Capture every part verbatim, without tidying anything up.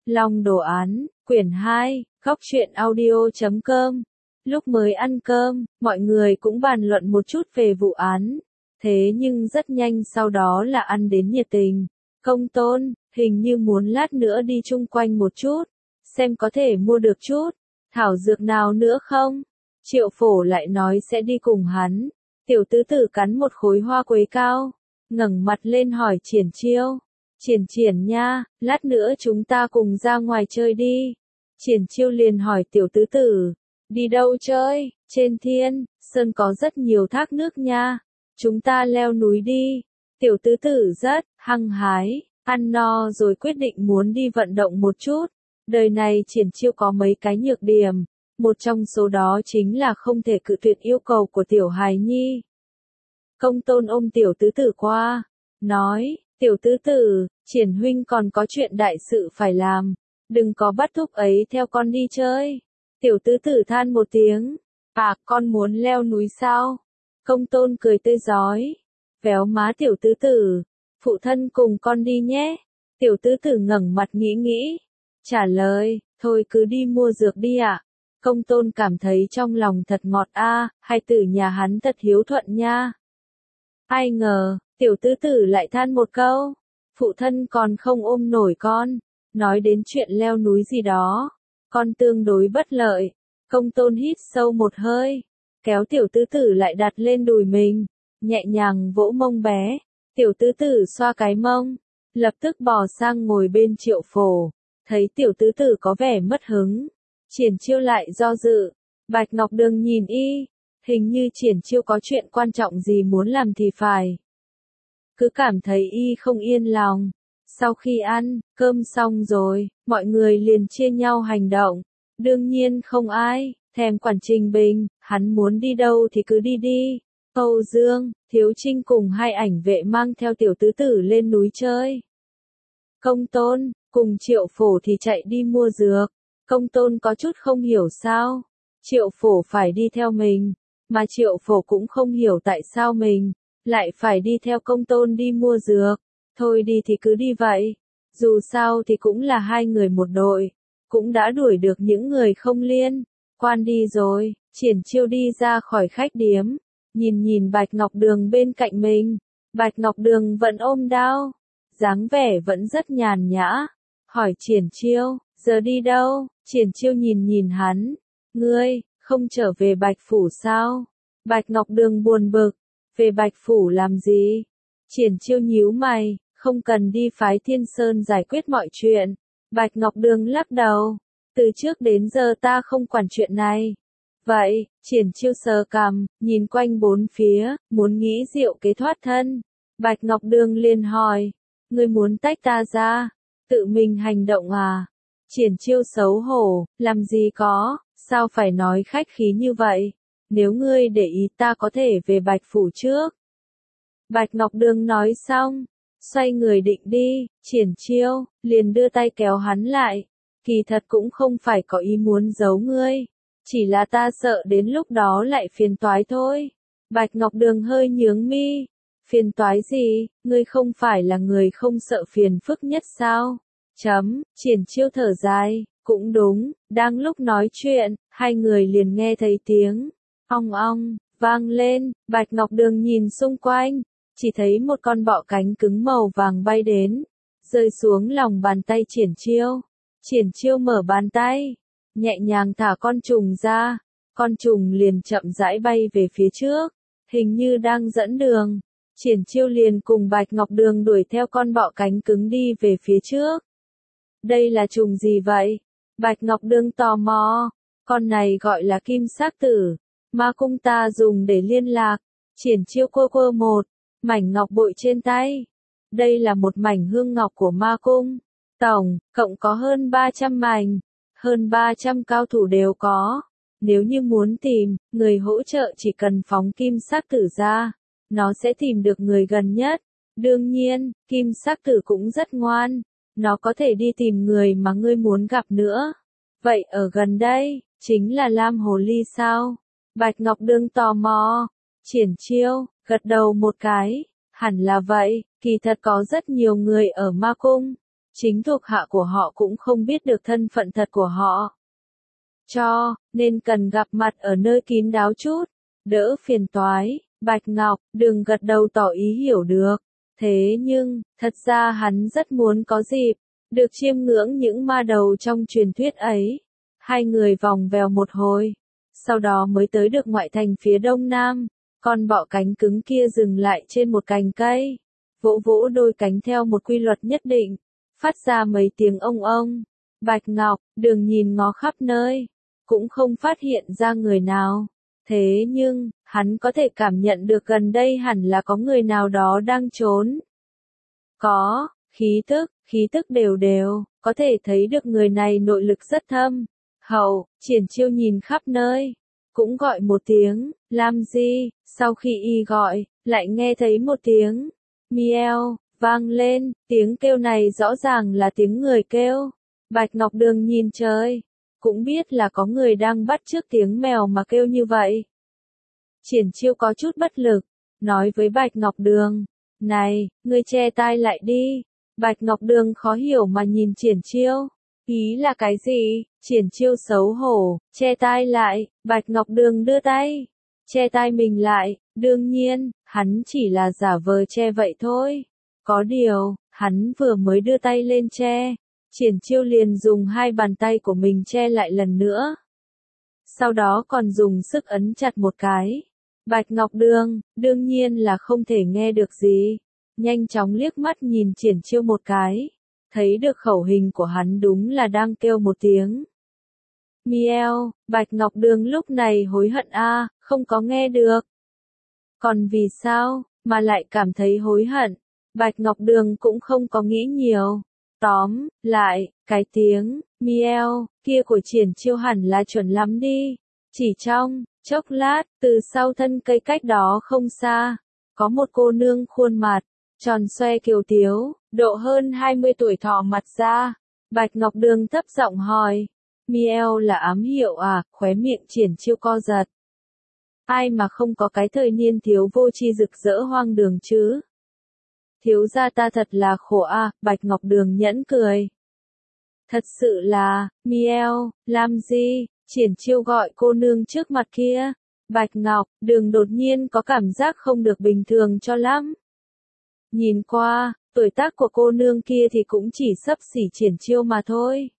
Long đồ án, quyển hai, góc truyện audio chấm com. Lúc mới ăn cơm, mọi người cũng bàn luận một chút về vụ án. Thế nhưng rất nhanh sau đó là ăn đến nhiệt tình. Công Tôn, hình như muốn lát nữa đi chung quanh một chút, xem có thể mua được chút thảo dược nào nữa không? Triệu Phổ lại nói sẽ đi cùng hắn. Tiểu tứ tử cắn một khối hoa quế cao, ngẩng mặt lên hỏi Triển Chiêu. Triển Triển nha, lát nữa chúng ta cùng ra ngoài chơi đi. Triển Chiêu liền hỏi tiểu tứ tử, đi đâu chơi? Trên Thiên Sơn có rất nhiều thác nước nha, chúng ta leo núi đi. Tiểu tứ tử rất hăng hái, ăn no rồi quyết định muốn đi vận động một chút. Đời này Triển Chiêu có mấy cái nhược điểm, một trong số đó chính là không thể cự tuyệt yêu cầu của tiểu hài nhi. Công Tôn ôm tiểu tứ tử qua, nói, tiểu tứ tử, Triển huynh còn có chuyện đại sự phải làm, đừng có bắt thúc ấy theo con đi chơi. Tiểu tứ tử than một tiếng, à, con muốn leo núi sao? Công Tôn cười tươi rói, véo má tiểu tứ tử, phụ thân cùng con đi nhé. Tiểu tứ tử ngẩng mặt nghĩ nghĩ, trả lời, thôi cứ đi mua dược đi ạ. Công Tôn cảm thấy trong lòng thật ngọt a, à, hai tử nhà hắn thật hiếu thuận nha. Ai ngờ, tiểu tứ tử lại than một câu, phụ thân còn không ôm nổi con, nói đến chuyện leo núi gì đó, con tương đối bất lợi. Công Tôn hít sâu một hơi, kéo tiểu tứ tử lại đặt lên đùi mình, nhẹ nhàng vỗ mông bé. Tiểu tứ tử xoa cái mông, lập tức bò sang ngồi bên Triệu Phổ, thấy tiểu tứ tử có vẻ mất hứng. Triển Chiêu lại do dự, Bạch Ngọc Đường nhìn y, hình như Triển Chiêu có chuyện quan trọng gì muốn làm thì phải. Cứ cảm thấy y không yên lòng. Sau khi ăn cơm xong rồi, mọi người liền chia nhau hành động. Đương nhiên không ai thèm quản Trình Bình, hắn muốn đi đâu thì cứ đi đi. Âu Dương, Thiếu Trinh cùng hai ảnh vệ mang theo tiểu tứ tử lên núi chơi. Công Tôn cùng Triệu Phổ thì chạy đi mua dược. Công Tôn có chút không hiểu sao Triệu Phổ phải đi theo mình, mà Triệu Phổ cũng không hiểu tại sao mình lại phải đi theo Công Tôn đi mua dược. Thôi đi thì cứ đi vậy, dù sao thì cũng là hai người một đội, cũng đã đuổi được những người không liên quan đi rồi. Triển Chiêu đi ra khỏi khách điếm, nhìn nhìn Bạch Ngọc Đường bên cạnh mình. Bạch Ngọc Đường vẫn ôm đao, dáng vẻ vẫn rất nhàn nhã, hỏi Triển Chiêu, giờ đi đâu? Triển Chiêu nhìn nhìn hắn, ngươi không trở về Bạch Phủ sao? Bạch Ngọc Đường buồn bực, về Bạch Phủ làm gì? Triển Chiêu nhíu mày, không cần đi phái Thiên Sơn giải quyết mọi chuyện. Bạch Ngọc Đường lắc đầu, từ trước đến giờ ta không quản chuyện này. Vậy, Triển Chiêu sờ cằm, nhìn quanh bốn phía, muốn nghĩ diệu kế thoát thân. Bạch Ngọc Đường liền hỏi, ngươi muốn tách ta ra, tự mình hành động à? Triển Chiêu xấu hổ, làm gì có, sao phải nói khách khí như vậy? Nếu ngươi để ý ta có thể về Bạch Phủ trước. Bạch Ngọc Đường nói xong, xoay người định đi. Triển Chiêu liền đưa tay kéo hắn lại, kỳ thật cũng không phải có ý muốn giấu ngươi, chỉ là ta sợ đến lúc đó lại phiền toái thôi. Bạch Ngọc Đường hơi nhướng mi, phiền toái gì, ngươi không phải là người không sợ phiền phức nhất sao? Chấm, Triển Chiêu thở dài, cũng đúng. Đang lúc nói chuyện, hai người liền nghe thấy tiếng ong ong vang lên. Bạch Ngọc Đường nhìn xung quanh, chỉ thấy một con bọ cánh cứng màu vàng bay đến, rơi xuống lòng bàn tay Triển Chiêu. Triển Chiêu mở bàn tay, nhẹ nhàng thả con trùng ra, con trùng liền chậm rãi bay về phía trước, hình như đang dẫn đường. Triển Chiêu liền cùng Bạch Ngọc Đường đuổi theo con bọ cánh cứng đi về phía trước. Đây là trùng gì vậy? Bạch Ngọc Đường tò mò. Con này gọi là kim sắc tử, ma cung ta dùng để liên lạc. Triển Chiêu quơ quơ một mảnh ngọc bội trên tay. Đây là một mảnh hương ngọc của ma cung, tổng cộng có hơn ba trăm mảnh, hơn ba trăm cao thủ đều có. Nếu như muốn tìm người hỗ trợ chỉ cần phóng kim sắc tử ra, nó sẽ tìm được người gần nhất. Đương nhiên, kim sắc tử cũng rất ngoan, nó có thể đi tìm người mà ngươi muốn gặp nữa. Vậy ở gần đây, chính là Lam Hồ Ly sao? Bạch Ngọc Đường tò mò. Triển Chiêu gật đầu một cái, hẳn là vậy, kỳ thật có rất nhiều người ở ma cung, chính thuộc hạ của họ cũng không biết được thân phận thật của họ. Cho nên cần gặp mặt ở nơi kín đáo chút, đỡ phiền toái. Bạch Ngọc Đường gật đầu tỏ ý hiểu được. Thế nhưng, thật ra hắn rất muốn có dịp được chiêm ngưỡng những ma đầu trong truyền thuyết ấy. Hai người vòng vèo một hồi, sau đó mới tới được ngoại thành phía đông nam. Con bọ cánh cứng kia dừng lại trên một cành cây, vỗ vỗ đôi cánh theo một quy luật nhất định, phát ra mấy tiếng ông ông. Bạch Ngọc Đường nhìn ngó khắp nơi, cũng không phát hiện ra người nào. Thế nhưng, hắn có thể cảm nhận được gần đây hẳn là có người nào đó đang trốn. Có, khí tức, khí tức đều đều, có thể thấy được người này nội lực rất thâm. Hậu, Triển Chiêu nhìn khắp nơi, cũng gọi một tiếng, Lam Di, sau khi y gọi, lại nghe thấy một tiếng, mieo, vang lên, tiếng kêu này rõ ràng là tiếng người kêu. Bạch Ngọc Đường nhìn trời, cũng biết là có người đang bắt chước tiếng mèo mà kêu như vậy. Triển Chiêu có chút bất lực, nói với Bạch Ngọc Đường, này, ngươi che tai lại đi. Bạch Ngọc Đường khó hiểu mà nhìn Triển Chiêu, ý là cái gì? Triển Chiêu xấu hổ, che tai lại. Bạch Ngọc Đường đưa tay, che tai mình lại. Đương nhiên, hắn chỉ là giả vờ che vậy thôi. Có điều, hắn vừa mới đưa tay lên che, Triển Chiêu liền dùng hai bàn tay của mình che lại lần nữa. Sau đó còn dùng sức ấn chặt một cái. Bạch Ngọc Đường, đương nhiên là không thể nghe được gì. Nhanh chóng liếc mắt nhìn Triển Chiêu một cái. Thấy được khẩu hình của hắn đúng là đang kêu một tiếng. Mieo, Bạch Ngọc Đường lúc này hối hận a, không có nghe được. Còn vì sao, mà lại cảm thấy hối hận? Bạch Ngọc Đường cũng không có nghĩ nhiều. Tóm lại, cái tiếng, mieo, kia của Triển Chiêu hẳn là chuẩn lắm đi. Chỉ trong chốc lát, từ sau thân cây cách đó không xa, có một cô nương khuôn mặt tròn xoe kiều tiếu, độ hơn hai mươi tuổi thò mặt ra. Bạch Ngọc Đường thấp giọng hỏi, mieo là ám hiệu à? Khóe miệng Triển Chiêu co giật. Ai mà không có cái thời niên thiếu vô tri rực rỡ hoang đường chứ? Thiếu gia ta thật là khổ a. Bạch Ngọc Đường nhẫn cười. Thật sự là, mieo, làm gì? Triển Chiêu gọi cô nương trước mặt kia. Bạch Ngọc Đường đột nhiên có cảm giác không được bình thường cho lắm. Nhìn qua, tuổi tác của cô nương kia thì cũng chỉ xấp xỉ Triển Chiêu mà thôi.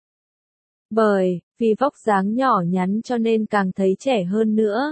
Bởi, vì vóc dáng nhỏ nhắn cho nên càng thấy trẻ hơn nữa.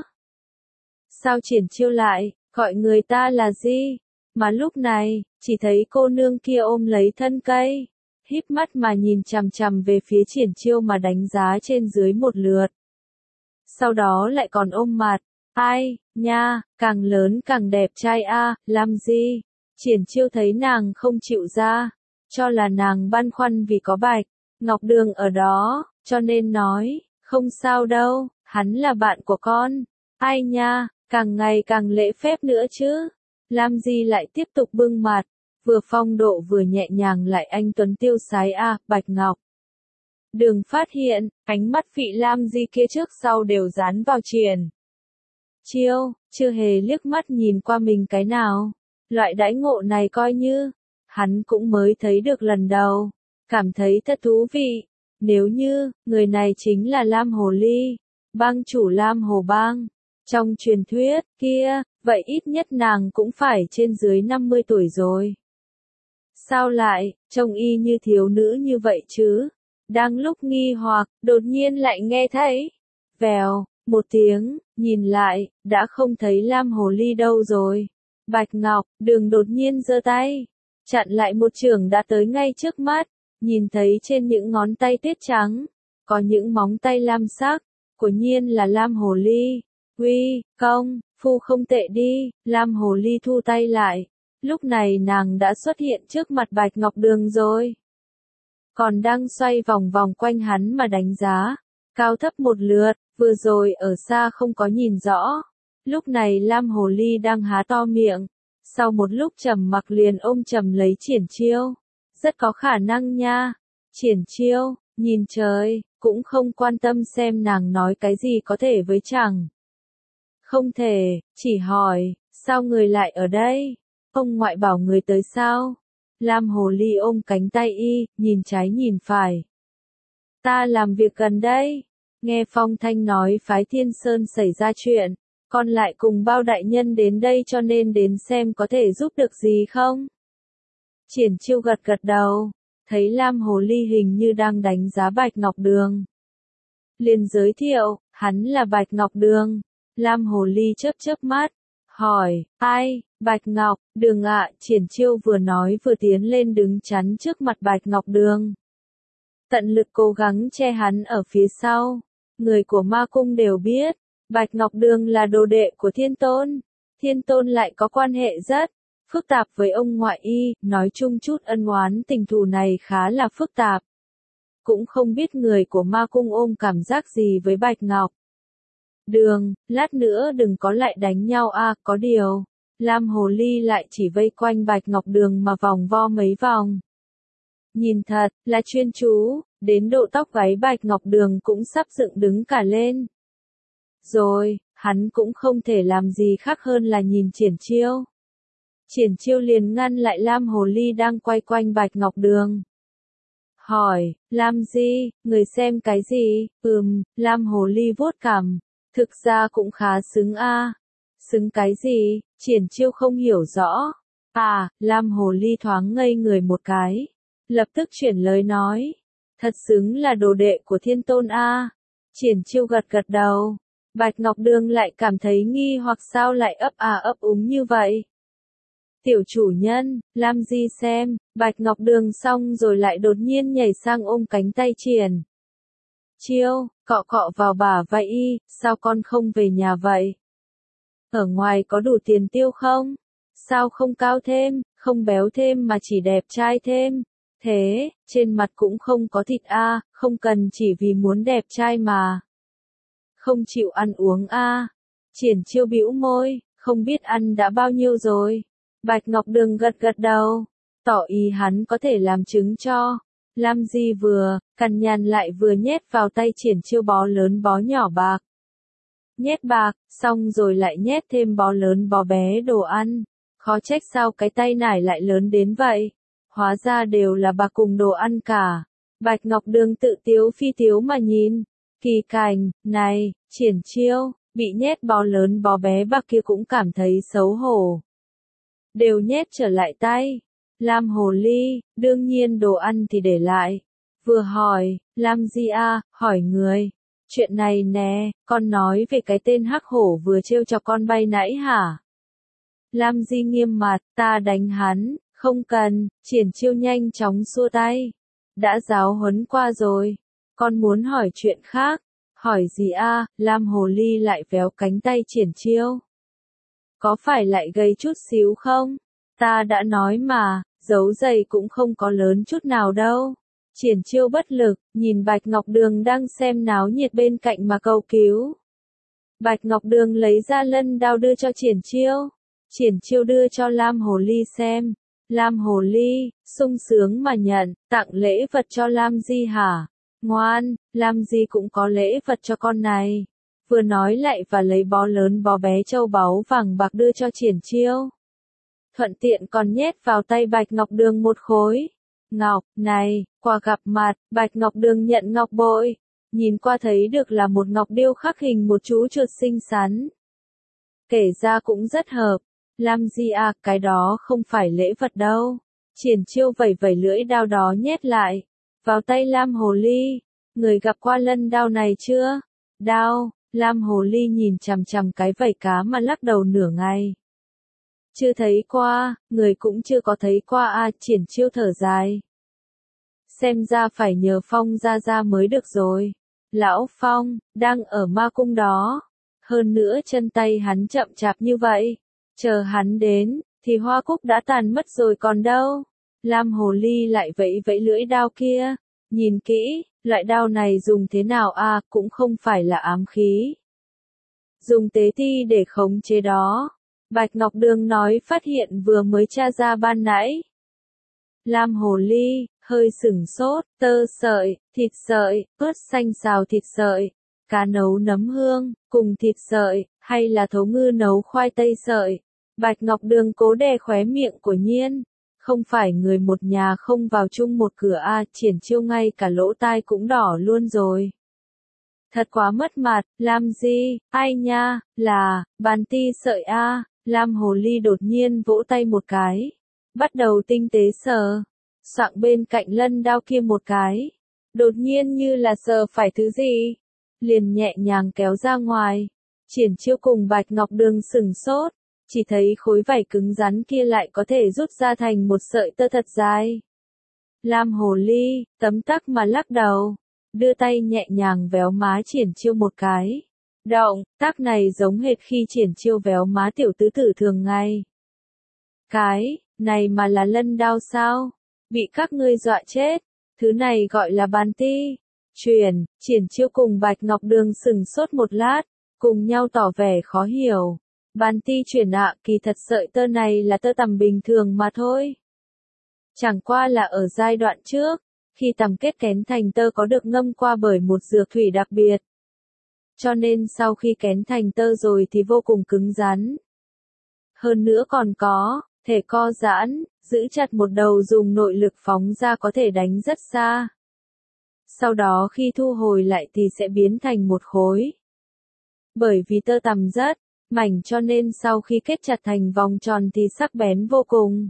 Sao Triển Chiêu lại, gọi người ta là gì? Mà lúc này, chỉ thấy cô nương kia ôm lấy thân cây, híp mắt mà nhìn chằm chằm về phía Triển Chiêu mà đánh giá trên dưới một lượt. Sau đó lại còn ôm mặt, ai, nha, càng lớn càng đẹp trai a, làm gì? Triển Chiêu thấy nàng không chịu ra, cho là nàng băn khoăn vì có Bạch Ngọc Đường ở đó, cho nên nói, không sao đâu, hắn là bạn của con. Ai nha, càng ngày càng lễ phép nữa chứ. Lam Di lại tiếp tục bưng mặt, vừa phong độ vừa nhẹ nhàng lại anh tuấn tiêu sái a. Bạch Ngọc Đường phát hiện, ánh mắt vị Lam Di kia trước sau đều dán vào Triển Chiêu, chưa hề liếc mắt nhìn qua mình cái nào. Loại đãi ngộ này coi như, hắn cũng mới thấy được lần đầu, cảm thấy thật thú vị. Nếu như, người này chính là Lam Hồ Ly, bang chủ Lam Hồ Bang, trong truyền thuyết kia, vậy ít nhất nàng cũng phải trên dưới năm mươi tuổi rồi. Sao lại, trông y như thiếu nữ như vậy chứ? Đang lúc nghi hoặc, đột nhiên lại nghe thấy, vèo, một tiếng, nhìn lại, đã không thấy Lam Hồ Ly đâu rồi. Bạch Ngọc Đường đột nhiên giơ tay, chặn lại một chưởng đã tới ngay trước mắt, nhìn thấy trên những ngón tay tuyết trắng, có những móng tay lam sắc, quả nhiên là Lam Hồ Ly. Uy, công, phu không tệ đi. Lam Hồ Ly thu tay lại, lúc này nàng đã xuất hiện trước mặt Bạch Ngọc Đường rồi. Còn đang xoay vòng vòng quanh hắn mà đánh giá, cao thấp một lượt, vừa rồi ở xa không có nhìn rõ. Lúc này Lam Hồ Ly đang há to miệng, sau một lúc trầm mặc liền ôm chầm lấy Triển Chiêu. Rất có khả năng nha. Triển Chiêu, nhìn trời, cũng không quan tâm xem nàng nói cái gì có thể với chàng. Không thể, chỉ hỏi, sao người lại ở đây? Ông ngoại bảo người tới sao? Lam Hồ Ly ôm cánh tay y, nhìn trái nhìn phải. Ta làm việc gần đây. Nghe Phong Thanh nói phái Thiên Sơn xảy ra chuyện, con lại cùng bao đại nhân đến đây cho nên đến xem có thể giúp được gì không? Triển Chiêu gật gật đầu, thấy Lam Hồ Ly hình như đang đánh giá Bạch Ngọc Đường. Liền giới thiệu, hắn là Bạch Ngọc Đường. Lam Hồ Ly chớp chớp mắt, hỏi, ai, Bạch Ngọc, Đường ạ, Triển Chiêu vừa nói vừa tiến lên đứng chắn trước mặt Bạch Ngọc Đường. Tận lực cố gắng che hắn ở phía sau. Người của ma cung đều biết, Bạch Ngọc Đường là đồ đệ của Thiên Tôn. Thiên Tôn lại có quan hệ rất phức tạp với ông ngoại y, nói chung chút ân oán tình thù này khá là phức tạp. Cũng không biết người của ma cung ôm cảm giác gì với Bạch Ngọc Đường, lát nữa đừng có lại đánh nhau a, à, có điều. Lam Hồ Ly lại chỉ vây quanh Bạch Ngọc Đường mà vòng vo mấy vòng. Nhìn thật là chuyên chú, đến độ tóc gáy Bạch Ngọc Đường cũng sắp dựng đứng cả lên. Rồi, hắn cũng không thể làm gì khác hơn là nhìn Triển Chiêu. Triển Chiêu liền ngăn lại Lam Hồ Ly đang quay quanh Bạch Ngọc Đường. Hỏi, làm gì, người xem cái gì? Ừm, Lam Hồ Ly vuốt cằm, thực ra cũng khá xứng a. À. Xứng cái gì? Triển Chiêu không hiểu rõ. À, Lam Hồ Ly thoáng ngây người một cái. Lập tức chuyển lời nói. Thật xứng là đồ đệ của Thiên Tôn a. À. Triển Chiêu gật gật đầu. Bạch Ngọc Đường lại cảm thấy nghi hoặc sao lại ấp à ấp úng như vậy. Tiểu chủ nhân, làm gì xem, Bạch Ngọc Đường xong rồi lại đột nhiên nhảy sang ôm cánh tay Triển Chiêu, cọ cọ vào bả vai y, sao con không về nhà vậy? Ở ngoài có đủ tiền tiêu không? Sao không cao thêm, không béo thêm mà chỉ đẹp trai thêm? Thế, trên mặt cũng không có thịt a, à, không cần chỉ vì muốn đẹp trai mà. Không chịu ăn uống a. À. Triển Chiêu bĩu môi, không biết ăn đã bao nhiêu rồi. Bạch Ngọc Đường gật gật đầu, tỏ ý hắn có thể làm chứng cho. Lam Di vừa, cằn nhằn lại vừa nhét vào tay Triển Chiêu bó lớn bó nhỏ bạc. Nhét bạc, xong rồi lại nhét thêm bó lớn bó bé đồ ăn. Khó trách sao cái tay nải lại lớn đến vậy. Hóa ra đều là bạc cùng đồ ăn cả. Bạch Ngọc Đường tự tiếu phi tiếu mà nhìn. Kỳ cảnh, này, Triển Chiêu, bị nhét bó lớn bó bé bạc kia cũng cảm thấy xấu hổ. Đều nhét trở lại tay. Lam Hồ Ly, đương nhiên đồ ăn thì để lại. Vừa hỏi, Lam Di a, hỏi người. Chuyện này nè, con nói về cái tên hắc hổ vừa trêu cho con bay nãy hả? Lam Di nghiêm mặt, ta đánh hắn, không cần, Triển Chiêu nhanh chóng xua tay. Đã giáo huấn qua rồi, con muốn hỏi chuyện khác. Hỏi gì a? Lam Hồ Ly lại véo cánh tay Triển Chiêu. Có phải lại gầy chút xíu không? Ta đã nói mà, dấu giày cũng không có lớn chút nào đâu. Triển Chiêu bất lực, nhìn Bạch Ngọc Đường đang xem náo nhiệt bên cạnh mà cầu cứu. Bạch Ngọc Đường lấy ra lân đao đưa cho Triển Chiêu. Triển Chiêu đưa cho Lam Hồ Ly xem. Lam Hồ Ly, sung sướng mà nhận, tặng lễ vật cho Lam Di hả? Ngoan, Lam Di cũng có lễ vật cho con này. Vừa nói lại và lấy bó lớn bó bé châu báu vàng bạc đưa cho Triển Chiêu. Thuận tiện còn nhét vào tay Bạch Ngọc Đường một khối. Ngọc, này, quà gặp mặt, Bạch Ngọc Đường nhận ngọc bội. Nhìn qua thấy được là một ngọc điêu khắc hình một chú chuột xinh xắn. Kể ra cũng rất hợp. Lam Di à, cái đó không phải lễ vật đâu. Triển Chiêu vẩy vẩy lưỡi đao đó nhét lại. Vào tay Lam Hồ Ly. Người gặp qua lân đao này chưa? Đao, Lam Hồ Ly nhìn chằm chằm cái vảy cá mà lắc đầu nửa ngày. Chưa thấy qua, người cũng chưa có thấy qua a. Triển Chiêu thở dài. Xem ra phải nhờ Phong ra ra mới được rồi. Lão Phong, đang ở ma cung đó. Hơn nữa chân tay hắn chậm chạp như vậy. Chờ hắn đến, thì hoa cúc đã tàn mất rồi còn đâu. Lam Hồ Ly lại vẫy vẫy lưỡi đao kia. Nhìn kỹ, loại đao này dùng thế nào a, à, cũng không phải là ám khí. Dùng tế thi để khống chế đó. Bạch Ngọc Đường nói phát hiện vừa mới tra ra ban nãy. Lam Hồ Ly, hơi sửng sốt, tơ sợi, thịt sợi, ớt xanh xào thịt sợi, cá nấu nấm hương, cùng thịt sợi, hay là thấu ngư nấu khoai tây sợi. Bạch Ngọc Đường cố đè khóe miệng của Nhiên. không phải người một nhà không vào chung một cửa a, Triển Chiêu ngay cả lỗ tai cũng đỏ luôn rồi. Thật quá mất mặt, làm gì, ai nha, là, bàn ti sợi a, Lam Hồ Ly đột nhiên vỗ tay một cái, bắt đầu tinh tế sờ, soạng bên cạnh lân đao kia một cái, đột nhiên như là sờ phải thứ gì, liền nhẹ nhàng kéo ra ngoài. Triển Chiêu cùng Bạch Ngọc Đường sừng sốt, chỉ thấy khối vảy cứng rắn kia lại có thể rút ra thành một sợi tơ thật dài. Lam Hồ Ly, tấm tắc mà lắc đầu, đưa tay nhẹ nhàng véo má Triển Chiêu một cái. Động tác này giống hệt khi Triển Chiêu véo má tiểu tứ tử thường ngày. Cái này mà là lân đao sao? Bị các ngươi dọa chết. Thứ này gọi là bàn ti. Truyền, Triển Chiêu cùng Bạch Ngọc Đường sừng sốt một lát, cùng nhau tỏ vẻ khó hiểu. Bàn ti truyền ạ, kỳ thật sợi tơ này là tơ tằm bình thường mà thôi. Chẳng qua là ở giai đoạn trước, khi tằm kết kén thành tơ có được ngâm qua bởi một dược thủy đặc biệt. Cho nên sau khi kén thành tơ rồi thì vô cùng cứng rắn. Hơn nữa còn có, thể co giãn, giữ chặt một đầu dùng nội lực phóng ra có thể đánh rất xa. Sau đó khi thu hồi lại thì sẽ biến thành một khối. Bởi vì tơ tằm rất mảnh cho nên sau khi kết chặt thành vòng tròn thì sắc bén vô cùng.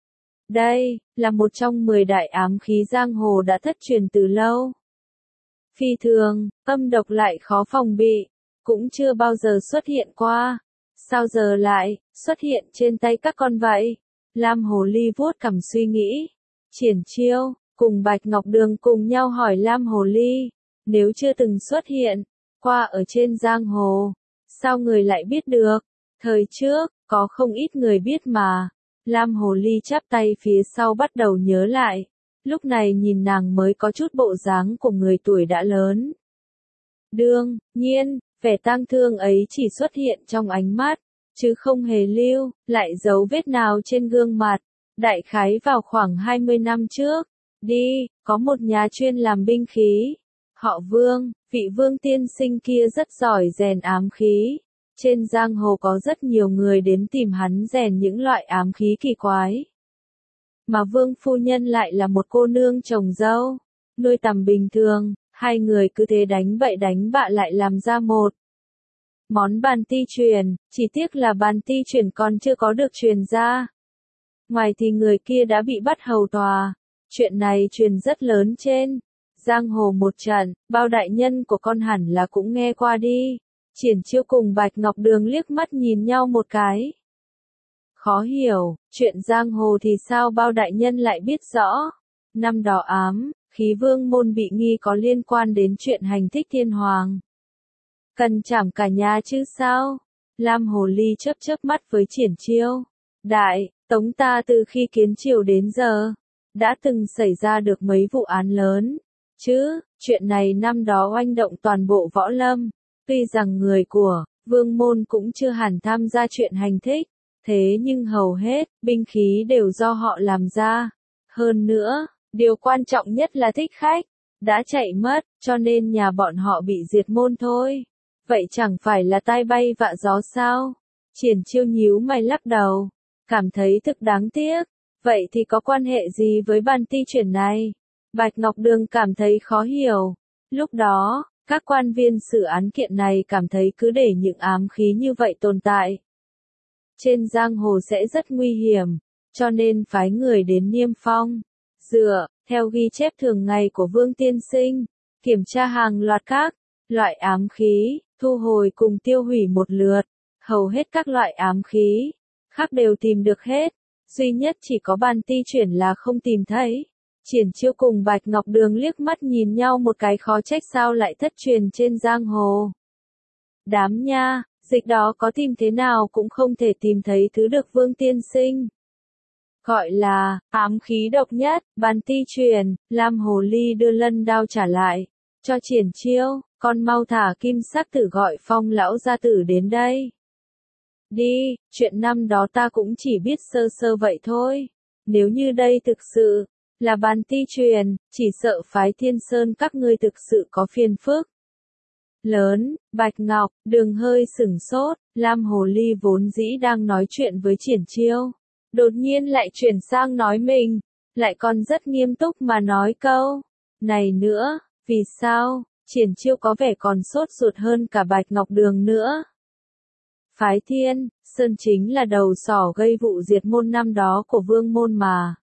Đây, là một trong mười đại ám khí giang hồ đã thất truyền từ lâu. Phi thường, âm độc lại khó phòng bị, cũng chưa bao giờ xuất hiện qua. Sao giờ lại, xuất hiện trên tay các con vậy? Lam Hồ Ly vuốt cằm suy nghĩ. Triển Chiêu, cùng Bạch Ngọc Đường cùng nhau hỏi Lam Hồ Ly, nếu chưa từng xuất hiện, qua ở trên giang hồ, sao người lại biết được? Thời trước, có không ít người biết mà. Lam Hồ Ly chắp tay phía sau bắt đầu nhớ lại. Lúc này nhìn nàng mới có chút bộ dáng của người tuổi đã lớn. Đương nhiên, vẻ tang thương ấy chỉ xuất hiện trong ánh mắt, chứ không hề lưu lại dấu vết nào trên gương mặt. Đại khái vào khoảng hai mươi năm trước, đi, có một nhà chuyên làm binh khí. Họ Vương, vị Vương tiên sinh kia rất giỏi rèn ám khí. Trên giang hồ có rất nhiều người đến tìm hắn rèn những loại ám khí kỳ quái. Mà Vương phu nhân lại là một cô nương trồng dâu, nuôi tầm bình thường, hai người cứ thế đánh bậy đánh bạ lại làm ra một món bàn ti truyền, chỉ tiếc là bàn ti truyền còn chưa có được truyền ra. Ngoài thì người kia đã bị bắt hầu tòa, chuyện này truyền rất lớn trên giang hồ một trận, bao đại nhân của con hẳn là cũng nghe qua đi. Triển Chiêu cùng Bạch Ngọc Đường liếc mắt nhìn nhau một cái. Khó hiểu, chuyện giang hồ thì sao bao đại nhân lại biết rõ. Năm đó ám, khí vương môn bị nghi có liên quan đến chuyện hành thích thiên hoàng. Cần chảm cả nhà chứ sao? Lam Hồ Ly chớp chớp mắt với Triển Chiêu. Đại, tống ta từ khi kiến triều đến giờ, đã từng xảy ra được mấy vụ án lớn. Chứ, chuyện này năm đó oanh động toàn bộ võ lâm. Tuy rằng người của vương môn cũng chưa hẳn tham gia chuyện hành thích, thế nhưng hầu hết, binh khí đều do họ làm ra. Hơn nữa, điều quan trọng nhất là thích khách, đã chạy mất, cho nên nhà bọn họ bị diệt môn thôi. Vậy chẳng phải là tai bay vạ gió sao? Triển Chiêu nhíu mày lắc đầu, cảm thấy thực đáng tiếc. Vậy thì có quan hệ gì với bàn ti truyền này? Bạch Ngọc Đường cảm thấy khó hiểu. Lúc đó, các quan viên xử án kiện này cảm thấy cứ để những ám khí như vậy tồn tại trên giang hồ sẽ rất nguy hiểm, cho nên phái người đến niêm phong. Dựa theo ghi chép thường ngày của Vương tiên sinh, kiểm tra hàng loạt các loại ám khí, thu hồi cùng tiêu hủy một lượt, hầu hết các loại ám khí khác đều tìm được hết, duy nhất chỉ có bàn ti chuyển là không tìm thấy. Triển Chiêu cùng Bạch Ngọc Đường liếc mắt nhìn nhau một cái khó trách sao lại thất truyền trên giang hồ. Đám nha, dịch đó có tìm thế nào cũng không thể tìm thấy thứ được Vương tiên sinh gọi là ám khí độc nhất, bàn ti truyền. Lam Hồ Ly đưa lân đao trả lại cho Triển Chiêu, con mau thả kim sắc tử gọi Phong lão gia tử đến đây. Đi, chuyện năm đó ta cũng chỉ biết sơ sơ vậy thôi. Nếu như đây thực sự là bàn ti truyền, chỉ sợ phái Thiên Sơn các ngươi thực sự có phiền phức lớn. Bạch Ngọc Đường hơi sửng sốt, Lam Hồ Ly vốn dĩ đang nói chuyện với Triển Chiêu, đột nhiên lại chuyển sang nói mình, lại còn rất nghiêm túc mà nói câu này nữa, vì sao? Triển Chiêu có vẻ còn sốt ruột hơn cả Bạch Ngọc Đường nữa. Phái Thiên Sơn chính là đầu sỏ gây vụ diệt môn năm đó của Vương môn mà.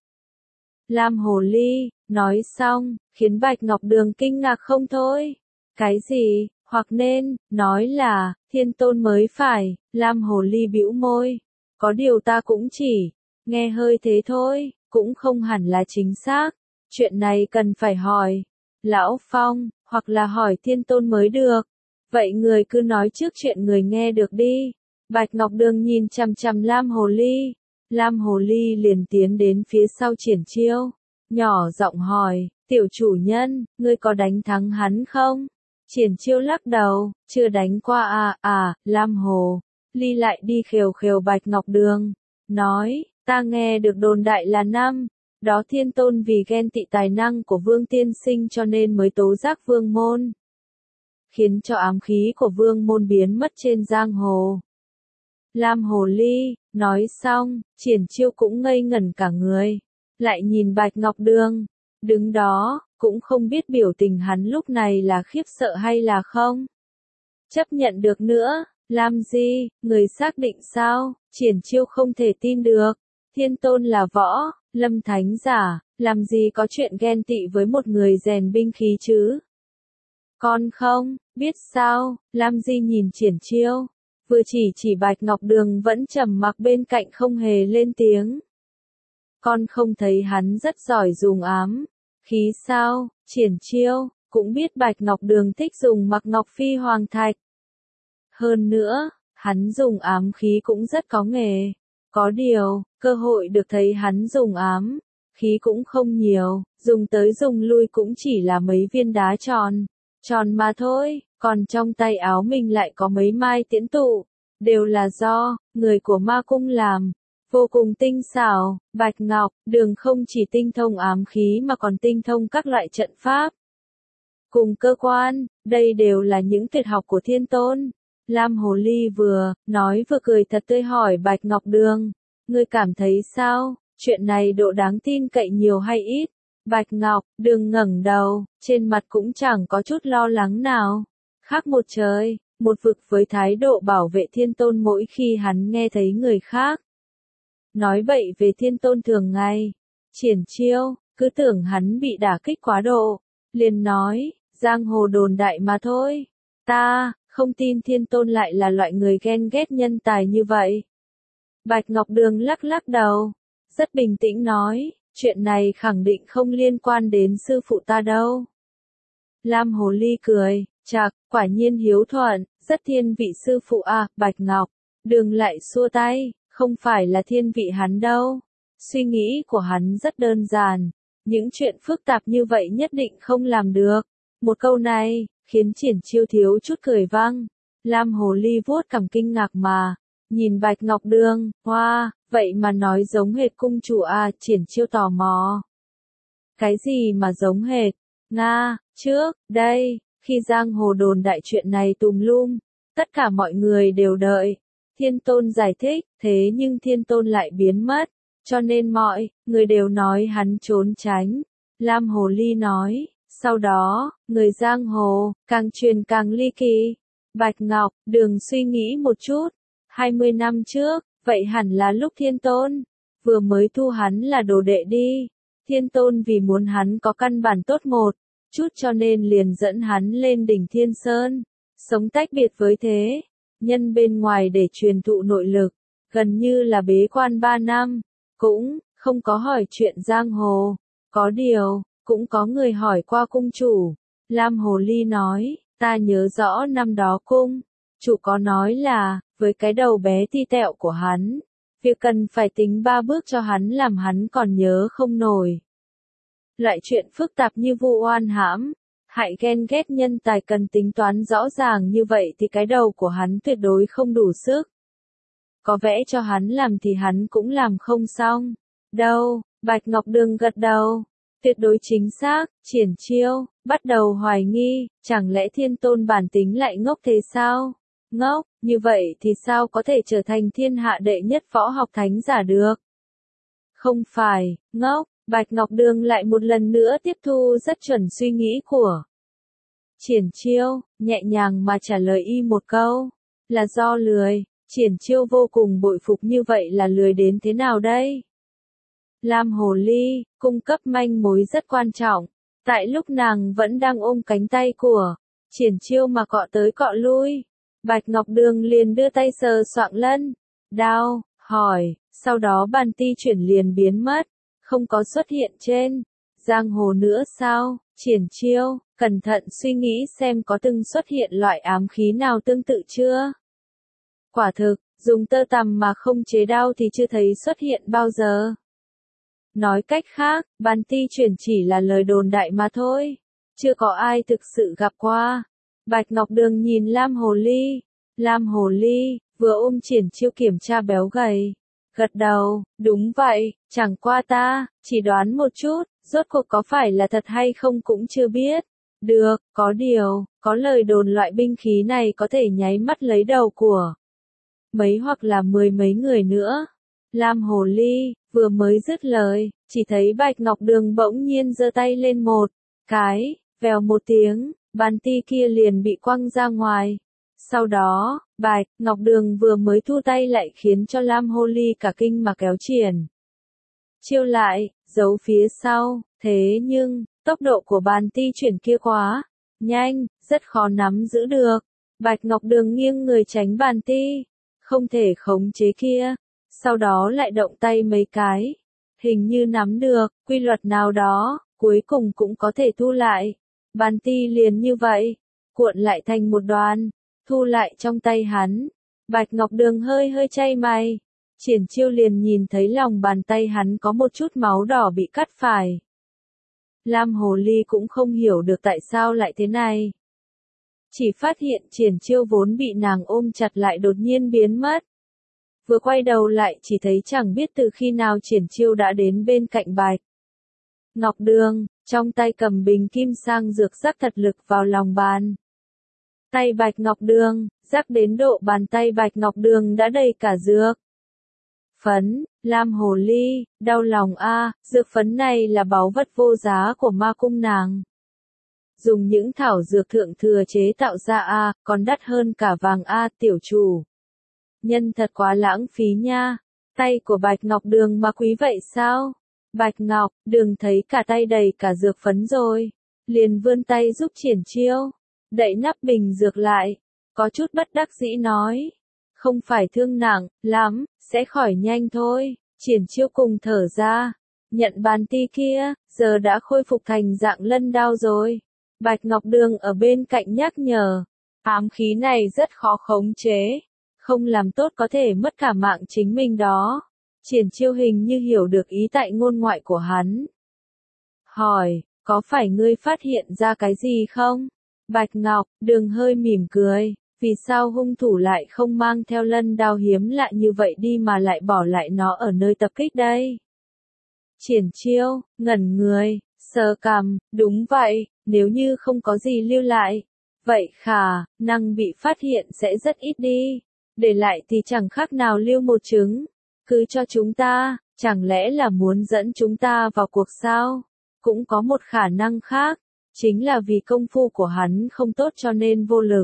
Lam Hồ Ly nói xong, khiến Bạch Ngọc Đường kinh ngạc không thôi. Cái gì? Hoặc nên nói là Thiên Tôn mới phải. Lam Hồ Ly bĩu môi. Có điều ta cũng chỉ nghe hơi thế thôi, cũng không hẳn là chính xác. Chuyện này cần phải hỏi Lão Phong, hoặc là hỏi Thiên Tôn mới được. Vậy người cứ nói trước chuyện người nghe được đi. Bạch Ngọc Đường nhìn chằm chằm Lam Hồ Ly. Lam Hồ Ly liền tiến đến phía sau Triển Chiêu, nhỏ giọng hỏi, tiểu chủ nhân, ngươi có đánh thắng hắn không? Triển Chiêu lắc đầu, chưa đánh qua à, à, Lam Hồ Ly lại đi khều khều Bạch Ngọc Đường, nói, ta nghe được đồn đại là năm đó Thiên Tôn vì ghen tị tài năng của Vương Tiên Sinh cho nên mới tố giác Vương môn, khiến cho ám khí của Vương môn biến mất trên giang hồ. Lam Hồ Ly nói xong, Triển Chiêu cũng ngây ngẩn cả người, lại nhìn Bạch Ngọc Đường, đứng đó, cũng không biết biểu tình hắn lúc này là khiếp sợ hay là không chấp nhận được nữa. Lam Di, người xác định sao? Triển Chiêu không thể tin được. Thiên Tôn là võ lâm thánh giả, làm gì có chuyện ghen tị với một người rèn binh khí chứ? Con không biết sao? Lam Di nhìn Triển Chiêu, vừa chỉ chỉ Bạch Ngọc Đường vẫn trầm mặc bên cạnh không hề lên tiếng. Con không thấy hắn rất giỏi dùng ám khí sao? Triển Chiêu cũng biết Bạch Ngọc Đường thích dùng mặc ngọc phi hoàng thạch. Hơn nữa, hắn dùng ám khí cũng rất có nghề. Có điều, cơ hội được thấy hắn dùng ám khí cũng không nhiều, dùng tới dùng lui cũng chỉ là mấy viên đá tròn, tròn mà thôi, còn trong tay áo mình lại có mấy mai tiễn tụ, đều là do người của ma cung làm, vô cùng tinh xảo. Bạch Ngọc Đường không chỉ tinh thông ám khí mà còn tinh thông các loại trận pháp cùng cơ quan, đây đều là những tuyệt học của Thiên Tôn. Lam Hồ Ly vừa nói vừa cười thật tươi hỏi Bạch Ngọc Đường, ngươi cảm thấy sao, chuyện này độ đáng tin cậy nhiều hay ít? Bạch Ngọc Đường ngẩng đầu, trên mặt cũng chẳng có chút lo lắng nào. Khác một trời, một vực với thái độ bảo vệ Thiên Tôn mỗi khi hắn nghe thấy người khác nói bậy về Thiên Tôn thường ngày. Triển Chiêu cứ tưởng hắn bị đả kích quá độ, liền nói, giang hồ đồn đại mà thôi. Ta không tin Thiên Tôn lại là loại người ghen ghét nhân tài như vậy. Bạch Ngọc Đường lắc lắc đầu, rất bình tĩnh nói, chuyện này khẳng định không liên quan đến sư phụ ta đâu. Lam Hồ Ly cười, chạc, quả nhiên hiếu thuận, rất thiên vị sư phụ à. Bạch Ngọc Đường lại xua tay, không phải là thiên vị hắn đâu. Suy nghĩ của hắn rất đơn giản, những chuyện phức tạp như vậy nhất định không làm được. Một câu này khiến Triển Chiêu thiếu chút cười văng. Lam Hồ Ly vuốt cằm kinh ngạc mà nhìn Bạch Ngọc Đường, hoa, wow, vậy mà nói giống hệt cung chủ à? Triển Chiêu tò mò. Cái gì mà giống hệt? Nga, trước đây, khi giang hồ đồn đại chuyện này tùm lum, tất cả mọi người đều đợi Thiên Tôn giải thích, thế nhưng Thiên Tôn lại biến mất, cho nên mọi người đều nói hắn trốn tránh. Lam Hồ Ly nói, sau đó, người giang hồ càng truyền càng ly kỳ. Bạch Ngọc Đường suy nghĩ một chút, hai mươi năm trước, vậy hẳn là lúc Thiên Tôn vừa mới thu hắn là đồ đệ đi. Thiên Tôn vì muốn hắn có căn bản tốt một chút cho nên liền dẫn hắn lên đỉnh Thiên Sơn, sống tách biệt với thế nhân bên ngoài để truyền thụ nội lực, gần như là bế quan ba năm, cũng không có hỏi chuyện giang hồ. Có điều, cũng có người hỏi qua cung chủ. Lam Hồ Ly nói, ta nhớ rõ năm đó cung chủ có nói là, với cái đầu bé ti tẹo của hắn, việc cần phải tính ba bước cho hắn làm hắn còn nhớ không nổi. Loại chuyện phức tạp như vu oan hãm hại ghen ghét nhân tài cần tính toán rõ ràng như vậy thì cái đầu của hắn tuyệt đối không đủ sức. Có vẽ cho hắn làm thì hắn cũng làm không xong đâu. Bạch Ngọc Đường gật đầu, tuyệt đối chính xác. Triển Chiêu bắt đầu hoài nghi, chẳng lẽ Thiên Tôn bản tính lại ngốc thế sao? Ngốc, như vậy thì sao có thể trở thành thiên hạ đệ nhất võ học thánh giả được? Không phải, ngốc, Bạch Ngọc Đường lại một lần nữa tiếp thu rất chuẩn suy nghĩ của Triển Chiêu, nhẹ nhàng mà trả lời y một câu, là do lười. Triển Chiêu vô cùng bội phục, như vậy là lười đến thế nào đây? Lam Hồ Ly, cung cấp manh mối rất quan trọng. Tại lúc nàng vẫn đang ôm cánh tay của Triển Chiêu mà cọ tới cọ lui, Bạch Ngọc Đường liền đưa tay sờ soạng lân, đao, hỏi, sau đó bàn ti chuyển liền biến mất, không có xuất hiện trên giang hồ nữa sao? Triển Chiêu, cẩn thận suy nghĩ xem có từng xuất hiện loại ám khí nào tương tự chưa? Quả thực, dùng tơ tằm mà không chế đao thì chưa thấy xuất hiện bao giờ. Nói cách khác, bàn ti chuyển chỉ là lời đồn đại mà thôi. Chưa có ai thực sự gặp qua. Bạch Ngọc Đường nhìn Lam Hồ Ly. Lam Hồ Ly, vừa ôm Triển Chiêu kiểm tra béo gầy. Gật đầu, đúng vậy, chẳng qua ta, chỉ đoán một chút, rốt cuộc có phải là thật hay không cũng chưa biết. Được, có điều, có lời đồn loại binh khí này có thể nháy mắt lấy đầu của mấy hoặc là mười mấy người nữa. Lam Hồ Ly, vừa mới dứt lời, chỉ thấy Bạch Ngọc Đường bỗng nhiên giơ tay lên một cái, vèo một tiếng, bàn ti kia liền bị quăng ra ngoài. Sau đó, Bạch Ngọc Đường vừa mới thu tay lại khiến cho Lam Hồ Ly cả kinh mà kéo Triển Chiêu lại, giấu phía sau, thế nhưng, tốc độ của bàn ti chuyển kia quá nhanh, rất khó nắm giữ được. Bạch Ngọc Đường nghiêng người tránh bàn ti, không thể khống chế kia, sau đó lại động tay mấy cái, hình như nắm được quy luật nào đó, cuối cùng cũng có thể thu lại. Bàn ti liền như vậy, cuộn lại thành một đoàn, thu lại trong tay hắn. Bạch Ngọc Đường hơi hơi chay mày, Triển Chiêu liền nhìn thấy lòng bàn tay hắn có một chút máu đỏ bị cắt phải. Lam Hồ Ly cũng không hiểu được tại sao lại thế này. Chỉ phát hiện Triển Chiêu vốn bị nàng ôm chặt lại đột nhiên biến mất. Vừa quay đầu lại chỉ thấy chẳng biết từ khi nào Triển Chiêu đã đến bên cạnh Bạch Ngọc Đường, trong tay cầm bình kim sang dược rắc thật lực vào lòng bàn tay Bạch Ngọc Đường, rắc đến độ bàn tay Bạch Ngọc Đường đã đầy cả dược phấn. Lam Hồ Ly, đau lòng a, dược phấn này là báu vật vô giá của ma cung nàng. Dùng những thảo dược thượng thừa chế tạo ra a, còn đắt hơn cả vàng a, tiểu chủ. Nhân thật quá lãng phí nha. Tay của Bạch Ngọc Đường mà quý vậy sao? Bạch Ngọc Đường thấy cả tay đầy cả dược phấn rồi, liền vươn tay giúp Triển Chiêu đậy nắp bình dược lại, có chút bất đắc dĩ nói, không phải thương nặng lắm, sẽ khỏi nhanh thôi. Triển Chiêu cùng thở ra, nhận bàn ti kia, giờ đã khôi phục thành dạng lân đao rồi. Bạch Ngọc Đường ở bên cạnh nhắc nhở, ám khí này rất khó khống chế, không làm tốt có thể mất cả mạng chính mình đó. Triển Chiêu hình như hiểu được ý tại ngôn ngoại của hắn. Hỏi, có phải ngươi phát hiện ra cái gì không? Bạch Ngọc Đường hơi mỉm cười, vì sao hung thủ lại không mang theo lân đao hiếm lạ như vậy đi mà lại bỏ lại nó ở nơi tập kích đây? Triển Chiêu ngẩn người, sờ cằm, đúng vậy, nếu như không có gì lưu lại, vậy khả năng bị phát hiện sẽ rất ít đi, để lại thì chẳng khác nào lưu một trứng. Cứ cho chúng ta, chẳng lẽ là muốn dẫn chúng ta vào cuộc sao? Cũng có một khả năng khác, chính là vì công phu của hắn không tốt cho nên vô lực.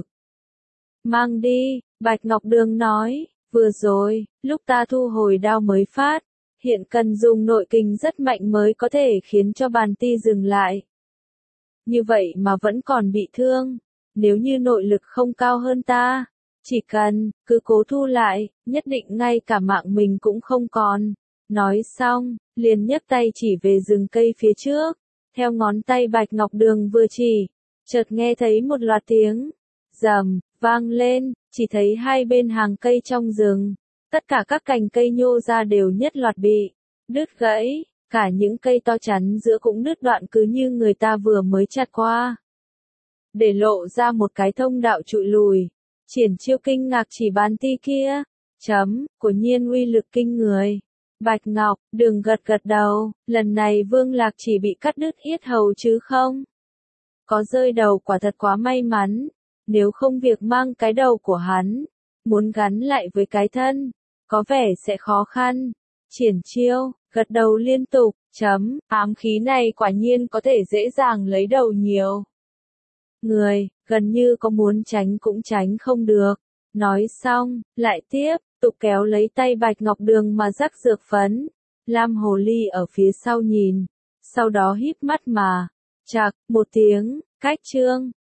Mang đi, Bạch Ngọc Đường nói, vừa rồi, lúc ta thu hồi đao mới phát, hiện cần dùng nội kình rất mạnh mới có thể khiến cho bàn ti dừng lại. Như vậy mà vẫn còn bị thương, nếu như nội lực không cao hơn ta, chỉ cần, cứ cố thu lại, nhất định ngay cả mạng mình cũng không còn. Nói xong, liền nhấc tay chỉ về rừng cây phía trước, theo ngón tay Bạch Ngọc Đường vừa chỉ, chợt nghe thấy một loạt tiếng rầm vang lên, chỉ thấy hai bên hàng cây trong rừng, tất cả các cành cây nhô ra đều nhất loạt bị đứt gãy, cả những cây to chắn giữa cũng đứt đoạn cứ như người ta vừa mới chặt qua, để lộ ra một cái thông đạo trụi lùi. Triển Chiêu kinh ngạc chỉ bàn ti kia, chấm, của nhiên uy lực kinh người. Bạch Ngọc Đường gật gật đầu, lần này Vương Lạc chỉ bị cắt đứt yết hầu chứ không có rơi đầu, quả thật quá may mắn, nếu không việc mang cái đầu của hắn, muốn gắn lại với cái thân, có vẻ sẽ khó khăn. Triển Chiêu gật đầu liên tục, chấm, ám khí này quả nhiên có thể dễ dàng lấy đầu nhiều người, gần như có muốn tránh cũng tránh không được. Nói xong, lại tiếp, tục kéo lấy tay Bạch Ngọc Đường mà rắc dược phấn. Lam Hồ Ly ở phía sau nhìn, sau đó híp mắt mà, chạc, một tiếng, cách chương.